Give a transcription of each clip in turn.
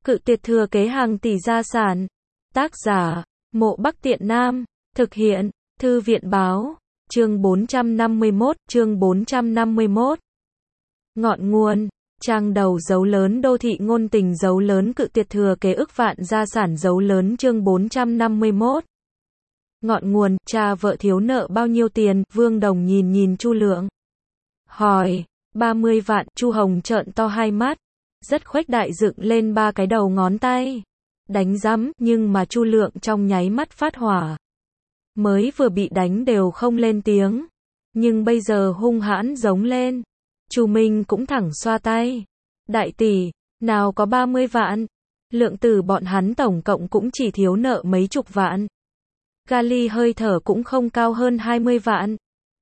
Cự tuyệt thừa kế hàng tỷ gia sản. Tác giả, Mộ Bắc Tiện Nam. Thực hiện, Thư viện báo. Chương 451. Ngọn nguồn. Trang đầu dấu lớn đô thị ngôn tình dấu lớn cự tuyệt thừa kế ức vạn gia sản dấu lớn chương 451. Ngọn nguồn, cha vợ thiếu nợ bao nhiêu tiền, Vương Đồng nhìn Chu Lượng. Hỏi, 30 vạn, Chu Hồng trợn to hai mắt. Rất khuếch đại dựng lên ba cái đầu ngón tay. Đánh rắm, nhưng mà Chu Lượng trong nháy mắt phát hỏa. Mới vừa bị đánh đều không lên tiếng. Nhưng bây giờ hung hãn giống lên. Chu Minh cũng thẳng xoa tay. Đại tỷ, nào có 30 vạn. Lượng tử bọn hắn tổng cộng cũng chỉ thiếu nợ mấy chục vạn. Gali hơi thở cũng không cao hơn 20 vạn.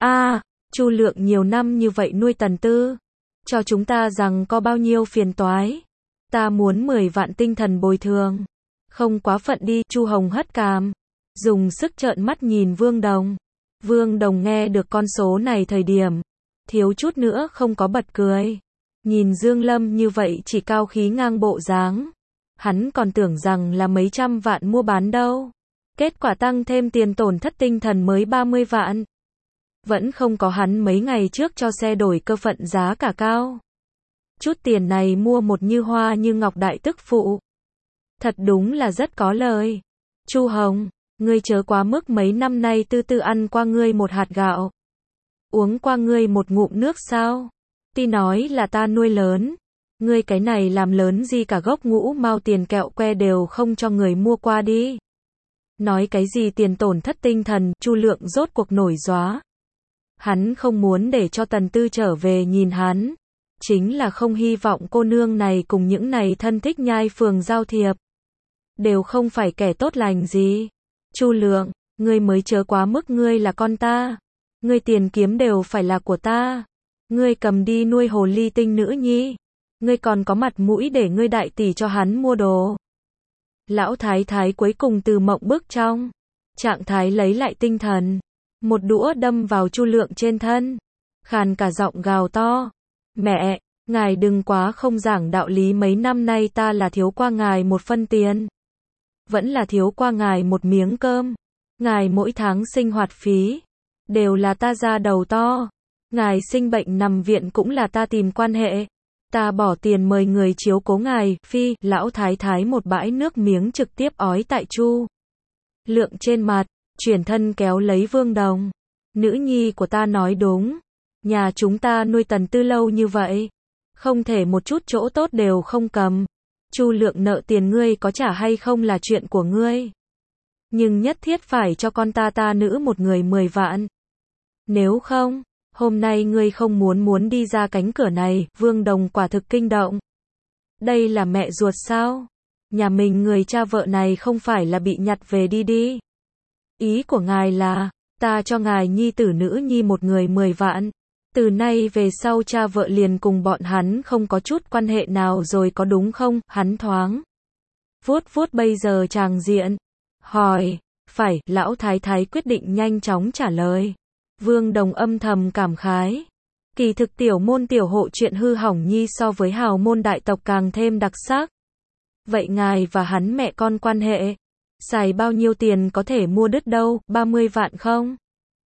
Chu Lượng nhiều năm như vậy nuôi Tần Tư. Cho chúng ta rằng có bao nhiêu phiền toái. Ta muốn 10 vạn tinh thần bồi thường. Không quá phận đi, Chu Hồng hất cằm. Dùng sức trợn mắt nhìn Vương Đồng. Vương Đồng nghe được con số này thời điểm. Thiếu chút nữa không có bật cười. Nhìn Dương Lâm như vậy chỉ cao khí ngang bộ dáng. Hắn còn tưởng rằng là mấy trăm vạn mua bán đâu. Kết quả tăng thêm tiền tổn thất tinh thần mới 30 vạn. Vẫn không có hắn mấy ngày trước cho xe đổi cơ phận giá cả cao. Chút tiền này mua một như hoa như ngọc đại tức phụ. Thật đúng là rất có lời. Chu Hồng, ngươi chớ quá mức, mấy năm nay Tư Tư ăn qua ngươi một hạt gạo. Uống qua ngươi một ngụm nước sao? Ti nói là ta nuôi lớn. Ngươi cái này làm lớn gì cả gốc ngũ mao tiền kẹo que đều không cho người mua qua đi. Nói cái gì tiền tổn thất tinh thần, Chu Lượng rốt cuộc nổi gióa. Hắn không muốn để cho Tần Tư trở về nhìn hắn. Chính là không hy vọng cô nương này cùng những này thân thích nhai phường giao thiệp. Đều không phải kẻ tốt lành gì. Chu Lượng, ngươi mới chớ quá mức, ngươi là con ta. Ngươi tiền kiếm đều phải là của ta. Ngươi cầm đi nuôi hồ ly tinh nữ nhi. Ngươi còn có mặt mũi để ngươi đại tỷ cho hắn mua đồ. Lão thái thái cuối cùng từ mộng bước trong trạng thái lấy lại tinh thần. Một đũa đâm vào Chu Lượng trên thân. Khàn cả giọng gào to. Mẹ, ngài đừng quá không giảng đạo lý, mấy năm nay ta là thiếu qua ngài một phân tiền. Vẫn là thiếu qua ngài một miếng cơm. Ngài mỗi tháng sinh hoạt phí. Đều là ta ra đầu to. Ngài sinh bệnh nằm viện cũng là ta tìm quan hệ. Ta bỏ tiền mời người chiếu cố ngài. Phi, lão thái thái một bãi nước miếng trực tiếp ói tại Chu Lượng trên mặt. Chuyển thân kéo lấy Vương Đồng. Nữ nhi của ta nói đúng. Nhà chúng ta nuôi Tần Tư lâu như vậy. Không thể một chút chỗ tốt đều không cầm. Chu Lượng nợ tiền ngươi có trả hay không là chuyện của ngươi. Nhưng nhất thiết phải cho con ta nữ một người 10 vạn. Nếu không, hôm nay ngươi không muốn đi ra cánh cửa này. Vương Đồng quả thực kinh động. Đây là mẹ ruột sao? Nhà mình người cha vợ này không phải là bị nhặt về đi. Ý của ngài là, ta cho ngài nhi tử nữ nhi một người 10 vạn. Từ nay về sau cha vợ liền cùng bọn hắn không có chút quan hệ nào rồi có đúng không? Hắn thoáng vuốt bây giờ tràng diện. Hỏi, phải, lão thái thái quyết định nhanh chóng trả lời. Vương Đồng âm thầm cảm khái. Kỳ thực tiểu môn tiểu hộ chuyện hư hỏng nhi so với hào môn đại tộc càng thêm đặc sắc. Vậy ngài và hắn mẹ con quan hệ, xài bao nhiêu tiền có thể mua đứt đâu, 30 vạn không?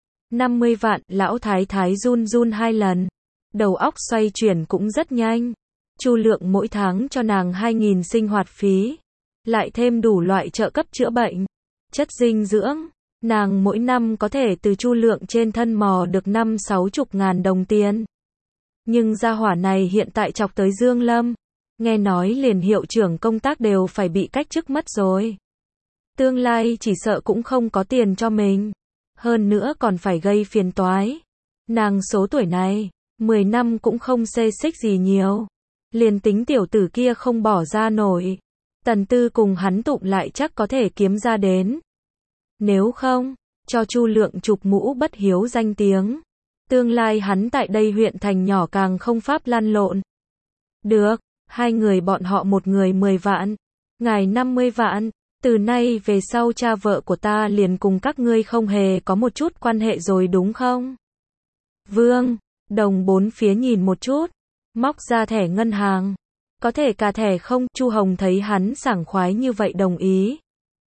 50 vạn, lão thái thái run hai lần. Đầu óc xoay chuyển cũng rất nhanh. Chu Lượng mỗi tháng cho nàng 2.000 sinh hoạt phí. Lại thêm đủ loại trợ cấp chữa bệnh, chất dinh dưỡng. Nàng mỗi năm có thể từ Chu Lượng trên thân mò được 50-60 ngàn đồng tiền. Nhưng gia hỏa này hiện tại chọc tới Dương Lâm. Nghe nói liền hiệu trưởng công tác đều phải bị cách chức mất rồi. Tương lai chỉ sợ cũng không có tiền cho mình. Hơn nữa còn phải gây phiền toái. Nàng số tuổi này, 10 năm cũng không xê xích gì nhiều. Liền tính tiểu tử kia không bỏ ra nổi. Tần Tư cùng hắn tụng lại chắc có thể kiếm ra đến. Nếu không, cho Chu Lượng chụp mũ bất hiếu danh tiếng. Tương lai hắn tại đây huyện thành nhỏ càng không pháp lăn lộn. Được, hai người bọn họ một người 10 vạn. Ngài 50 vạn. Từ nay về sau cha vợ của ta liền cùng các ngươi không hề có một chút quan hệ rồi đúng không? Vương Đồng bốn phía nhìn một chút, móc ra thẻ ngân hàng. Có thể cà thẻ không? Chu Hồng thấy hắn sảng khoái như vậy đồng ý.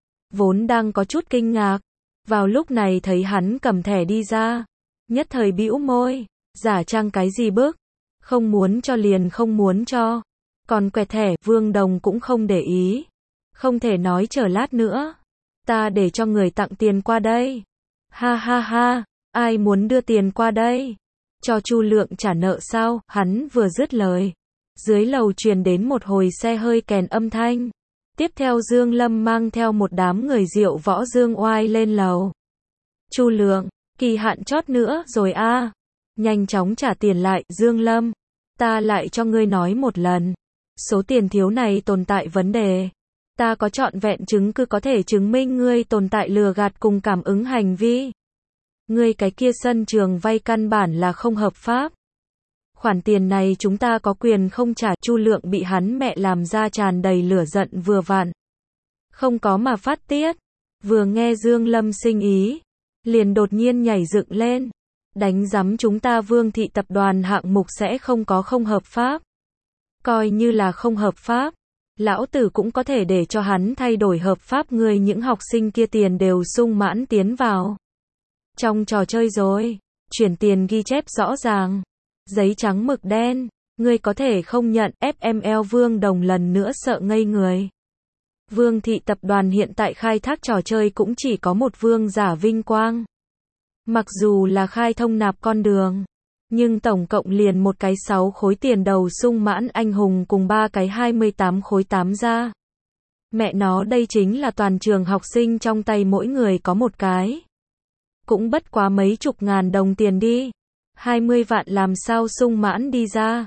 Vốn đang có chút kinh ngạc. Vào lúc này thấy hắn cầm thẻ đi ra. Nhất thời bĩu môi. Giả trang cái gì bức? Không muốn cho liền không muốn cho. Còn quẹt thẻ, Vương Đồng cũng không để ý. Không thể nói chờ lát nữa. Ta để cho người tặng tiền qua đây. Ha ha ha, ai muốn đưa tiền qua đây? Cho Chu Lượng trả nợ sao? Hắn vừa dứt lời. Dưới lầu truyền đến một hồi xe hơi kèn âm thanh. Tiếp theo Dương Lâm mang theo một đám người Diệu Võ Dương Oai lên lầu. Chu Lượng, kỳ hạn chót nữa rồi a. Nhanh chóng trả tiền lại, Dương Lâm. Ta lại cho ngươi nói một lần. Số tiền thiếu này tồn tại vấn đề. Ta có trọn vẹn chứng cứ có thể chứng minh ngươi tồn tại lừa gạt cùng cảm ứng hành vi. Ngươi cái kia sân trường vay căn bản là không hợp pháp. Khoản tiền này chúng ta có quyền không trả. Chu Lượng bị hắn mẹ làm ra tràn đầy lửa giận vừa vặn. Không có mà phát tiết. Vừa nghe Dương Lâm sinh ý. Liền đột nhiên nhảy dựng lên. Đánh rắm chúng ta Vương thị tập đoàn hạng mục sẽ không có không hợp pháp. Coi như là không hợp pháp. Lão tử cũng có thể để cho hắn thay đổi hợp pháp. Ngươi những học sinh kia tiền đều sung mãn tiến vào trong trò chơi rồi. Chuyển tiền ghi chép rõ ràng. Giấy trắng mực đen. Ngươi có thể không nhận. FML Vương Đồng lần nữa sợ ngây người. Vương thị tập đoàn hiện tại khai thác trò chơi cũng chỉ có một vương giả vinh quang. Mặc dù là khai thông nạp con đường. Nhưng tổng cộng liền một cái 6 khối tiền đầu sung mãn anh hùng cùng 3 cái 28 khối 8 ra. Mẹ nó đây chính là toàn trường học sinh trong tay mỗi người có một cái. Cũng bất quá mấy chục ngàn đồng tiền đi. 20 vạn làm sao sung mãn đi ra.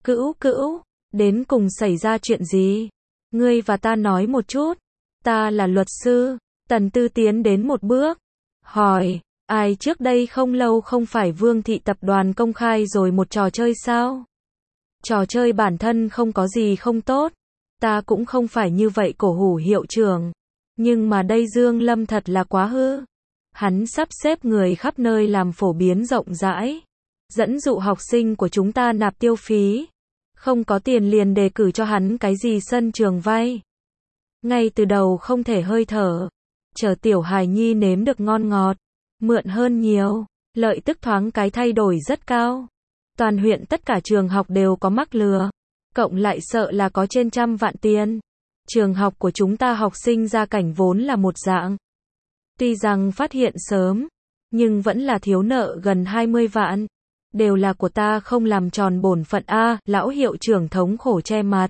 Cữu, đến cùng xảy ra chuyện gì? Ngươi và ta nói một chút. Ta là luật sư. Tần Tư tiến đến một bước. Hỏi, ai trước đây không lâu không phải Vương thị tập đoàn công khai rồi một trò chơi sao? Trò chơi bản thân không có gì không tốt. Ta cũng không phải như vậy cổ hủ hiệu trưởng. Nhưng mà đây Dương Lâm thật là quá hư. Hắn sắp xếp người khắp nơi làm phổ biến rộng rãi. Dẫn dụ học sinh của chúng ta nạp tiêu phí. Không có tiền liền đề cử cho hắn cái gì sân trường vay. Ngay từ đầu không thể hơi thở. Chờ tiểu hài nhi nếm được ngon ngọt. Mượn hơn nhiều. Lợi tức thoáng cái thay đổi rất cao. Toàn huyện tất cả trường học đều có mắc lừa. Cộng lại sợ là có trên 100 vạn tiền. Trường học của chúng ta học sinh gia cảnh vốn là một dạng. Tuy rằng phát hiện sớm. Nhưng vẫn là thiếu nợ gần 20 vạn. Đều là của ta không làm tròn bổn phận a. Lão hiệu trưởng thống khổ che mặt.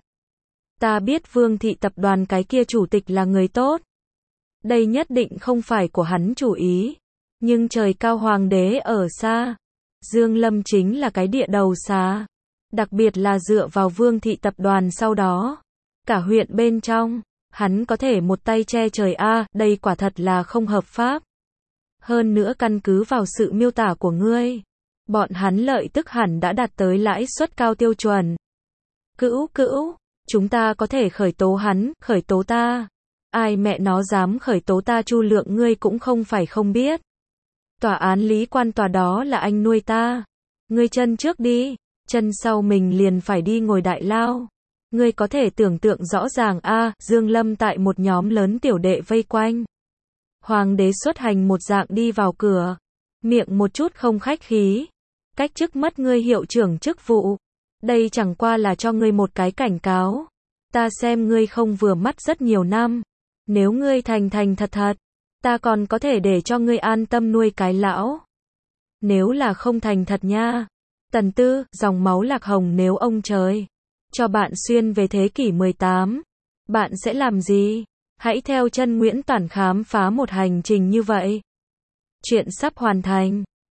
Ta biết Vương thị tập đoàn cái kia chủ tịch là người tốt. Đây nhất định không phải của hắn chủ ý. Nhưng trời cao hoàng đế ở xa. Dương Lâm chính là cái địa đầu xà. Đặc biệt là dựa vào Vương thị tập đoàn sau đó. Cả huyện bên trong. Hắn có thể một tay che trời a. Đây quả thật là không hợp pháp. Hơn nữa căn cứ vào sự miêu tả của ngươi. Bọn hắn lợi tức hẳn đã đạt tới lãi suất cao tiêu chuẩn. Cữu, chúng ta có thể khởi tố hắn, khởi tố ta. Ai mẹ nó dám khởi tố ta? Chu Lượng ngươi cũng không phải không biết. Tòa án lý quan tòa đó là anh nuôi ta. Ngươi chân trước đi, chân sau mình liền phải đi ngồi đại lao. Ngươi có thể tưởng tượng rõ ràng a. Dương Lâm tại một nhóm lớn tiểu đệ vây quanh. Hoàng đế xuất hành một dạng đi vào cửa. Miệng một chút không khách khí. Cách chức mất ngươi hiệu trưởng chức vụ. Đây chẳng qua là cho ngươi một cái cảnh cáo. Ta xem ngươi không vừa mắt rất nhiều năm. Nếu ngươi thành thật, ta còn có thể để cho ngươi an tâm nuôi cái lão. Nếu là không thành thật nha. Tần Tư, dòng máu lạc hồng nếu ông trời cho bạn xuyên về thế kỷ 18, bạn sẽ làm gì? Hãy theo chân Nguyễn Toản khám phá một hành trình như vậy. Chuyện sắp hoàn thành.